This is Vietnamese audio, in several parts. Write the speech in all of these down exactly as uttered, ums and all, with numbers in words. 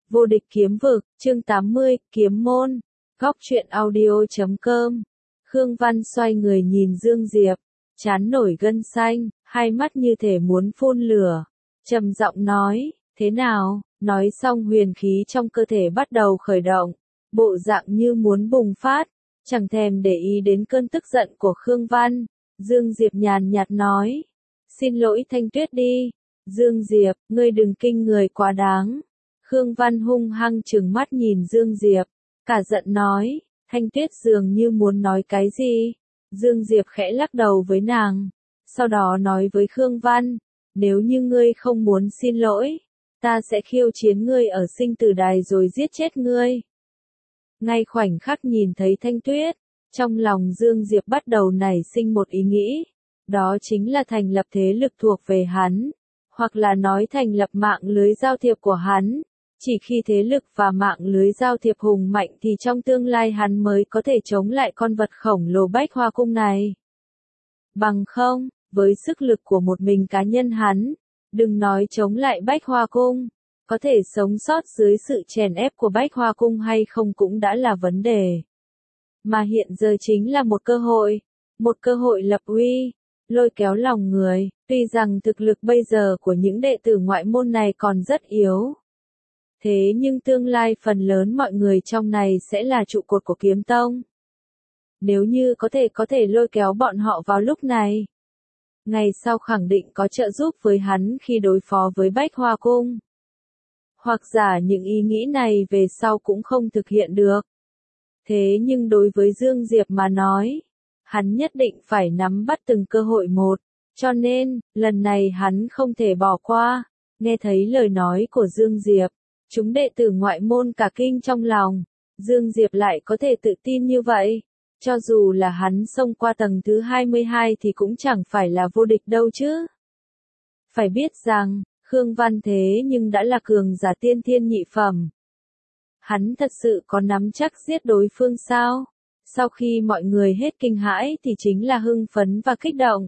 Vô địch kiếm vực, chương tám mươi, kiếm môn. Góc truyện audio chấm com. Khương Văn xoay người nhìn Dương Diệp, trán nổi gân xanh, hai mắt như thể muốn phun lửa. Trầm giọng nói, thế nào? Nói xong huyền khí trong cơ thể bắt đầu khởi động, bộ dạng như muốn bùng phát, chẳng thèm để ý đến cơn tức giận của Khương Văn. Dương Diệp nhàn nhạt nói, xin lỗi Thanh Tuyết đi. Dương Diệp, ngươi đừng kinh người quá đáng. Khương Văn hung hăng trừng mắt nhìn Dương Diệp, cả giận nói, Thanh Tuyết dường như muốn nói cái gì. Dương Diệp khẽ lắc đầu với nàng, sau đó nói với Khương Văn, nếu như ngươi không muốn xin lỗi, ta sẽ khiêu chiến ngươi ở sinh tử đài rồi giết chết ngươi. Ngay khoảnh khắc nhìn thấy Thanh Tuyết, trong lòng Dương Diệp bắt đầu nảy sinh một ý nghĩ, đó chính là thành lập thế lực thuộc về hắn, hoặc là nói thành lập mạng lưới giao thiệp của hắn. Chỉ khi thế lực và mạng lưới giao thiệp hùng mạnh thì trong tương lai hắn mới có thể chống lại con vật khổng lồ Bách Hoa Cung này. Bằng không, với sức lực của một mình cá nhân hắn, đừng nói chống lại Bách Hoa Cung, có thể sống sót dưới sự chèn ép của Bách Hoa Cung hay không cũng đã là vấn đề. Mà hiện giờ chính là một cơ hội, một cơ hội lập uy, lôi kéo lòng người, tuy rằng thực lực bây giờ của những đệ tử ngoại môn này còn rất yếu. Thế nhưng tương lai phần lớn mọi người trong này sẽ là trụ cột của kiếm tông. Nếu như có thể có thể lôi kéo bọn họ vào lúc này, ngày sau khẳng định có trợ giúp với hắn khi đối phó với Bách Hoa Cung. Hoặc giả những ý nghĩ này về sau cũng không thực hiện được. Thế nhưng đối với Dương Diệp mà nói, hắn nhất định phải nắm bắt từng cơ hội một, cho nên, lần này hắn không thể bỏ qua. Nghe thấy lời nói của Dương Diệp, chúng đệ tử ngoại môn cả kinh trong lòng, Dương Diệp lại có thể tự tin như vậy, cho dù là hắn xông qua tầng thứ hai mươi hai thì cũng chẳng phải là vô địch đâu chứ. Phải biết rằng, Khương Văn thế nhưng đã là cường giả tiên thiên nhị phẩm. Hắn thật sự có nắm chắc giết đối phương sao? Sau khi mọi người hết kinh hãi thì chính là hưng phấn và kích động.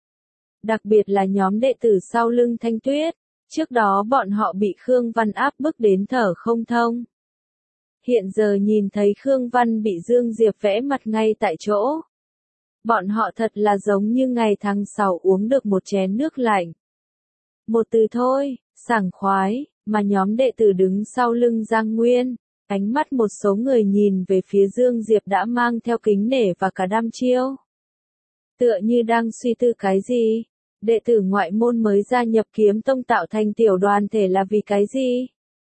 Đặc biệt là nhóm đệ tử sau lưng Thanh Tuyết. Trước đó bọn họ bị Khương Văn áp bức đến thở không thông. Hiện giờ nhìn thấy Khương Văn bị Dương Diệp vẽ mặt ngay tại chỗ. Bọn họ thật là giống như ngày tháng sáu uống được một chén nước lạnh. Một từ thôi, sảng khoái, mà nhóm đệ tử đứng sau lưng Giang Nguyên. Ánh mắt một số người nhìn về phía Dương Diệp đã mang theo kính nể và cả đăm chiêu. Tựa như đang suy tư cái gì. Đệ tử ngoại môn mới gia nhập kiếm tông tạo thành tiểu đoàn thể là vì cái gì?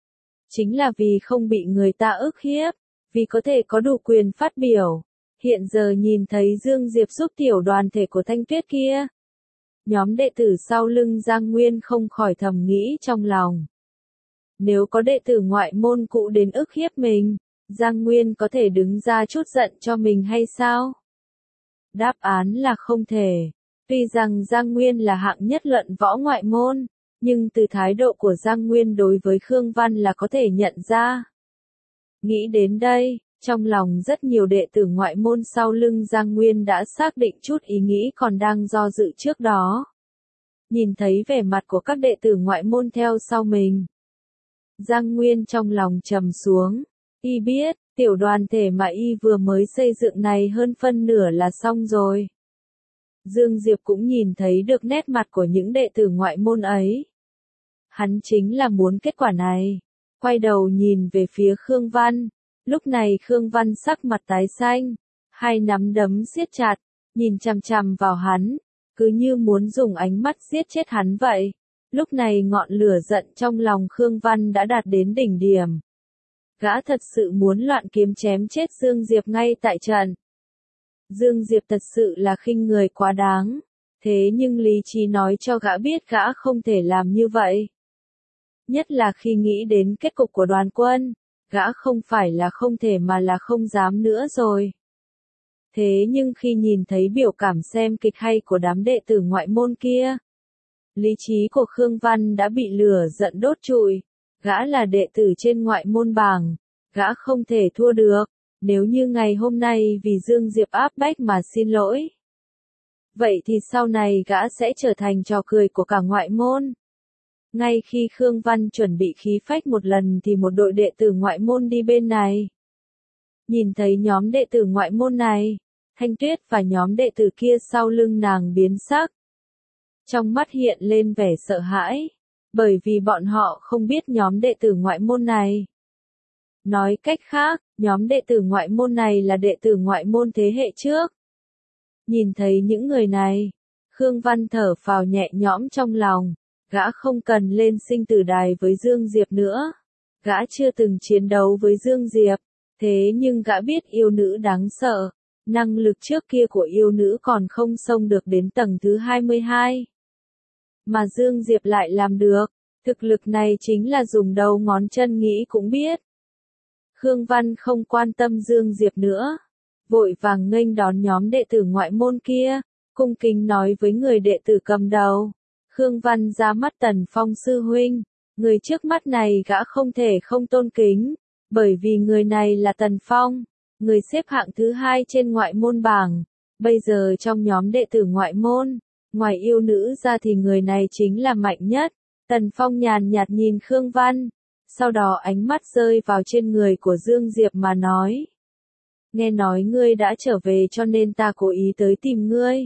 Chính là vì không bị người ta ức hiếp, vì có thể có đủ quyền phát biểu. Hiện giờ nhìn thấy Dương Diệp giúp tiểu đoàn thể của Thanh Tuyết kia. Nhóm đệ tử sau lưng Giang Nguyên không khỏi thầm nghĩ trong lòng. Nếu có đệ tử ngoại môn cũ đến ức hiếp mình, Giang Nguyên có thể đứng ra chút giận cho mình hay sao? Đáp án là không thể. Tuy rằng Giang Nguyên là hạng nhất luận võ ngoại môn, nhưng từ thái độ của Giang Nguyên đối với Khương Văn là có thể nhận ra. Nghĩ đến đây, trong lòng rất nhiều đệ tử ngoại môn sau lưng Giang Nguyên đã xác định chút ý nghĩ còn đang do dự trước đó. Nhìn thấy vẻ mặt của các đệ tử ngoại môn theo sau mình. Giang Nguyên trong lòng trầm xuống, y biết, tiểu đoàn thể mà y vừa mới xây dựng này hơn phân nửa là xong rồi. Dương Diệp cũng nhìn thấy được nét mặt của những đệ tử ngoại môn ấy. Hắn chính là muốn kết quả này. Quay đầu nhìn về phía Khương Văn. Lúc này Khương Văn sắc mặt tái xanh. Hai nắm đấm siết chặt. Nhìn chằm chằm vào hắn. Cứ như muốn dùng ánh mắt giết chết hắn vậy. Lúc này ngọn lửa giận trong lòng Khương Văn đã đạt đến đỉnh điểm. Gã thật sự muốn loạn kiếm chém chết Dương Diệp ngay tại trận. Dương Diệp thật sự là khinh người quá đáng, thế nhưng lý trí nói cho gã biết gã không thể làm như vậy. Nhất là khi nghĩ đến kết cục của đoàn quân, gã không phải là không thể mà là không dám nữa rồi. Thế nhưng khi nhìn thấy biểu cảm xem kịch hay của đám đệ tử ngoại môn kia, lý trí của Khương Văn đã bị lửa giận đốt trụi, gã là đệ tử trên ngoại môn bảng, gã không thể thua được. Nếu như ngày hôm nay vì Dương Diệp áp bách mà xin lỗi, vậy thì sau này gã sẽ trở thành trò cười của cả ngoại môn. Ngay khi Khương Văn chuẩn bị khí phách một lần thì một đội đệ tử ngoại môn đi bên này. Nhìn thấy nhóm đệ tử ngoại môn này, Thanh Tuyết và nhóm đệ tử kia sau lưng nàng biến sắc. Trong mắt hiện lên vẻ sợ hãi, bởi vì bọn họ không biết nhóm đệ tử ngoại môn này. Nói cách khác, nhóm đệ tử ngoại môn này là đệ tử ngoại môn thế hệ trước. Nhìn thấy những người này, Khương Văn thở phào nhẹ nhõm trong lòng, gã không cần lên sinh tử đài với Dương Diệp nữa. Gã chưa từng chiến đấu với Dương Diệp, thế nhưng gã biết yêu nữ đáng sợ, năng lực trước kia của yêu nữ còn không xông được đến tầng thứ hai mươi hai. Mà Dương Diệp lại làm được, thực lực này chính là dùng đầu ngón chân nghĩ cũng biết. Khương Văn không quan tâm Dương Diệp nữa, vội vàng nghênh đón nhóm đệ tử ngoại môn kia, cung kính nói với người đệ tử cầm đầu. Khương Văn ra mắt Tần Phong sư huynh, người trước mắt này gã không thể không tôn kính, bởi vì người này là Tần Phong, người xếp hạng thứ hai trên ngoại môn bảng. Bây giờ trong nhóm đệ tử ngoại môn, ngoài yêu nữ ra thì người này chính là mạnh nhất. Tần Phong nhàn nhạt nhìn Khương Văn, sau đó ánh mắt rơi vào trên người của Dương Diệp mà nói. Nghe nói ngươi đã trở về cho nên ta cố ý tới tìm ngươi.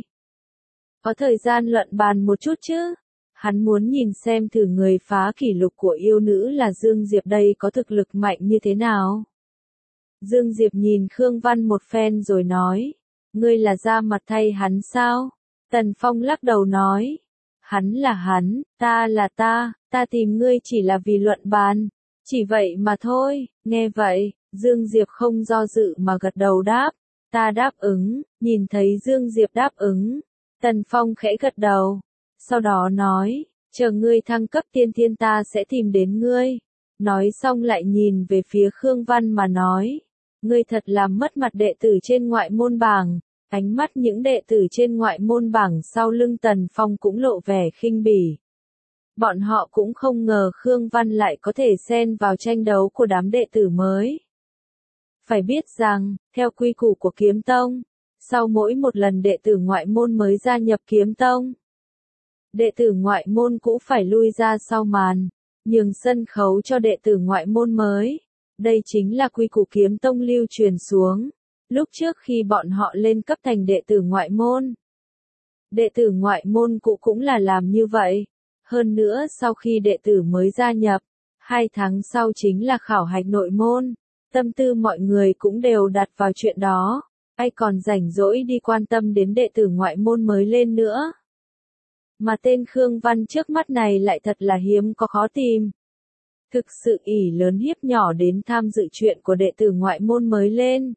Có thời gian luận bàn một chút chứ? Hắn muốn nhìn xem thử người phá kỷ lục của yêu nữ là Dương Diệp đây có thực lực mạnh như thế nào. Dương Diệp nhìn Khương Văn một phen rồi nói. Ngươi là ra mặt thay hắn sao? Tần Phong lắc đầu nói. Hắn là hắn, ta là ta, ta tìm ngươi chỉ là vì luận bàn. Chỉ vậy mà thôi, nghe vậy, Dương Diệp không do dự mà gật đầu đáp. Ta đáp ứng, nhìn thấy Dương Diệp đáp ứng. Tần Phong khẽ gật đầu. Sau đó nói, chờ ngươi thăng cấp tiên thiên ta sẽ tìm đến ngươi. Nói xong lại nhìn về phía Khương Văn mà nói. Ngươi thật làm mất mặt đệ tử trên ngoại môn bảng. Ánh mắt những đệ tử trên ngoại môn bảng sau lưng Tần Phong cũng lộ vẻ khinh bỉ. Bọn họ cũng không ngờ Khương Văn lại có thể xen vào tranh đấu của đám đệ tử mới. Phải biết rằng, theo quy củ của Kiếm Tông, sau mỗi một lần đệ tử ngoại môn mới gia nhập Kiếm Tông, đệ tử ngoại môn cũng phải lui ra sau màn, nhường sân khấu cho đệ tử ngoại môn mới. Đây chính là quy củ Kiếm Tông lưu truyền xuống. Lúc trước khi bọn họ lên cấp thành đệ tử ngoại môn, đệ tử ngoại môn cũ cũng là làm như vậy. Hơn nữa sau khi đệ tử mới gia nhập, hai tháng sau chính là khảo hạch nội môn, tâm tư mọi người cũng đều đặt vào chuyện đó, ai còn rảnh rỗi đi quan tâm đến đệ tử ngoại môn mới lên nữa. Mà tên Khương Văn trước mắt này lại thật là hiếm có khó tìm. Thực sự ỷ lớn hiếp nhỏ đến tham dự chuyện của đệ tử ngoại môn mới lên.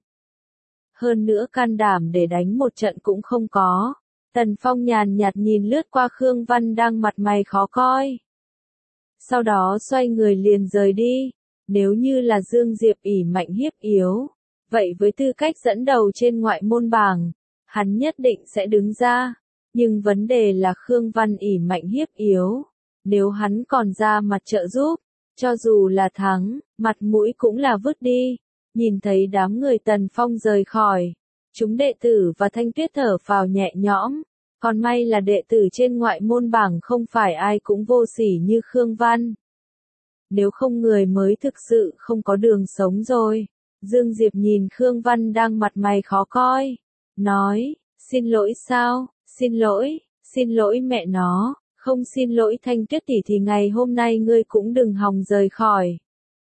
Hơn nữa can đảm để đánh một trận cũng không có. Tần Phong nhàn nhạt nhìn lướt qua Khương Văn đang mặt mày khó coi. Sau đó xoay người liền rời đi. Nếu như là Dương Diệp ỷ mạnh hiếp yếu, vậy với tư cách dẫn đầu trên ngoại môn bảng, hắn nhất định sẽ đứng ra. Nhưng vấn đề là Khương Văn ỷ mạnh hiếp yếu. Nếu hắn còn ra mặt trợ giúp, cho dù là thắng, mặt mũi cũng là vứt đi. Nhìn thấy đám người Tần Phong rời khỏi, chúng đệ tử và Thanh Tuyết thở phào nhẹ nhõm. Còn may là đệ tử trên ngoại môn bảng không phải ai cũng vô sỉ như Khương Văn. Nếu không người mới thực sự không có đường sống rồi. Dương Diệp nhìn Khương Văn đang mặt mày khó coi. Nói, xin lỗi sao, xin lỗi, xin lỗi mẹ nó, không xin lỗi Thanh Tuyết tỷ thì ngày hôm nay ngươi cũng đừng hòng rời khỏi.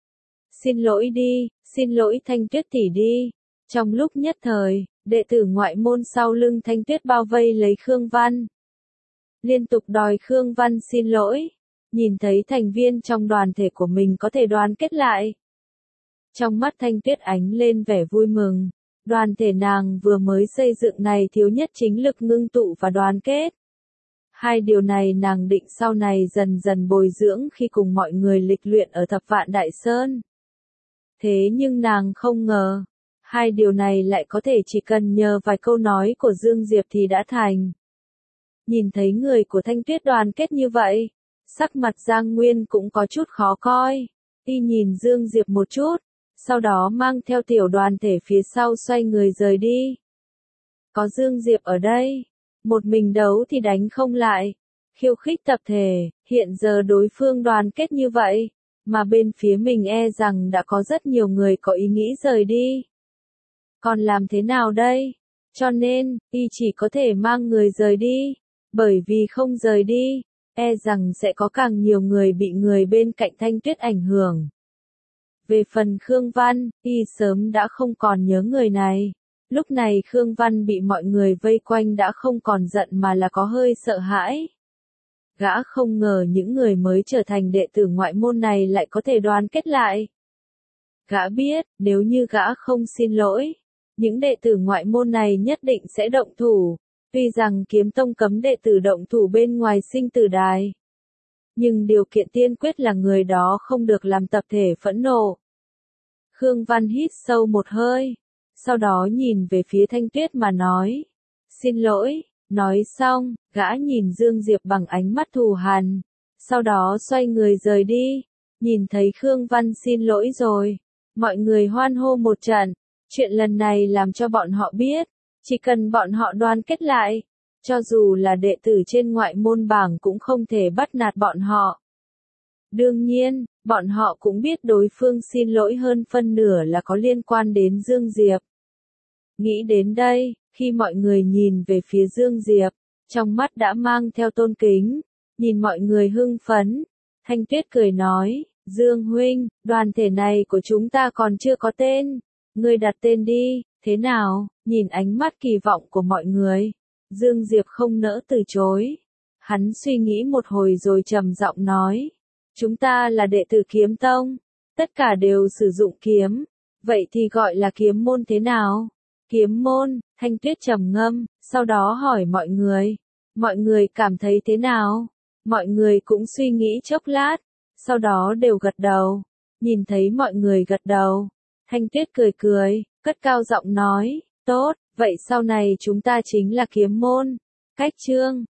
Xin lỗi đi, xin lỗi Thanh Tuyết tỷ đi. Trong lúc nhất thời, đệ tử ngoại môn sau lưng Thanh Tuyết bao vây lấy Khương Văn. Liên tục đòi Khương Văn xin lỗi. Nhìn thấy thành viên trong đoàn thể của mình có thể đoàn kết lại. Trong mắt Thanh Tuyết ánh lên vẻ vui mừng. Đoàn thể nàng vừa mới xây dựng này thiếu nhất chính lực ngưng tụ và đoàn kết. Hai điều này nàng định sau này dần dần bồi dưỡng khi cùng mọi người lịch luyện ở Thập Vạn Đại Sơn. Thế nhưng nàng không ngờ, hai điều này lại có thể chỉ cần nhờ vài câu nói của Dương Diệp thì đã thành. Nhìn thấy người của Thanh Tuyết đoàn kết như vậy, sắc mặt Giang Nguyên cũng có chút khó coi. Y nhìn Dương Diệp một chút, sau đó mang theo tiểu đoàn thể phía sau xoay người rời đi. Có Dương Diệp ở đây, một mình đấu thì đánh không lại. Khiêu khích tập thể, Hiện giờ đối phương đoàn kết như vậy, mà bên phía mình e rằng đã có rất nhiều người có ý nghĩ rời đi. Còn làm thế nào đây? Cho nên, y chỉ có thể mang người rời đi, bởi vì không rời đi, e rằng sẽ có càng nhiều người bị người bên cạnh Thanh Tuyết ảnh hưởng. Về phần Khương Văn, y sớm đã không còn nhớ người này. Lúc này Khương Văn bị mọi người vây quanh đã không còn giận mà là có hơi sợ hãi. Gã không ngờ những người mới trở thành đệ tử ngoại môn này lại có thể đoàn kết lại. Gã biết, nếu như gã không xin lỗi, những đệ tử ngoại môn này nhất định sẽ động thủ. Tuy rằng kiếm tông cấm đệ tử động thủ bên ngoài sinh tử đài, nhưng điều kiện tiên quyết là người đó không được làm tập thể phẫn nộ. Khương Văn hít sâu một hơi, sau đó nhìn về phía Thanh Tuyết mà nói, xin lỗi. Nói xong, gã nhìn Dương Diệp bằng ánh mắt thù hằn, sau đó xoay người rời đi. Nhìn thấy Khương Văn xin lỗi rồi, mọi người hoan hô một trận. Chuyện lần này làm cho bọn họ biết, chỉ cần bọn họ đoàn kết lại, cho dù là đệ tử trên ngoại môn bảng cũng không thể bắt nạt bọn họ. Đương nhiên, bọn họ cũng biết đối phương xin lỗi hơn phân nửa là có liên quan đến Dương Diệp. Nghĩ đến đây, khi mọi người nhìn về phía Dương Diệp, trong mắt đã mang theo tôn kính, nhìn mọi người hưng phấn, Thanh Tuyết cười nói, Dương huynh, đoàn thể này của chúng ta còn chưa có tên, ngươi đặt tên đi, thế nào? Nhìn ánh mắt kỳ vọng của mọi người, Dương Diệp không nỡ từ chối. Hắn suy nghĩ một hồi rồi trầm giọng nói, chúng ta là đệ tử kiếm tông, tất cả đều sử dụng kiếm, vậy thì gọi là kiếm môn thế nào? Kiếm môn, Thanh Tuyết trầm ngâm, sau đó hỏi mọi người, mọi người cảm thấy thế nào? Mọi người cũng suy nghĩ chốc lát, sau đó đều gật đầu. Nhìn thấy mọi người gật đầu, Thanh Tuyết cười cười, cất cao giọng nói, tốt, vậy sau này chúng ta chính là kiếm môn. Cách chương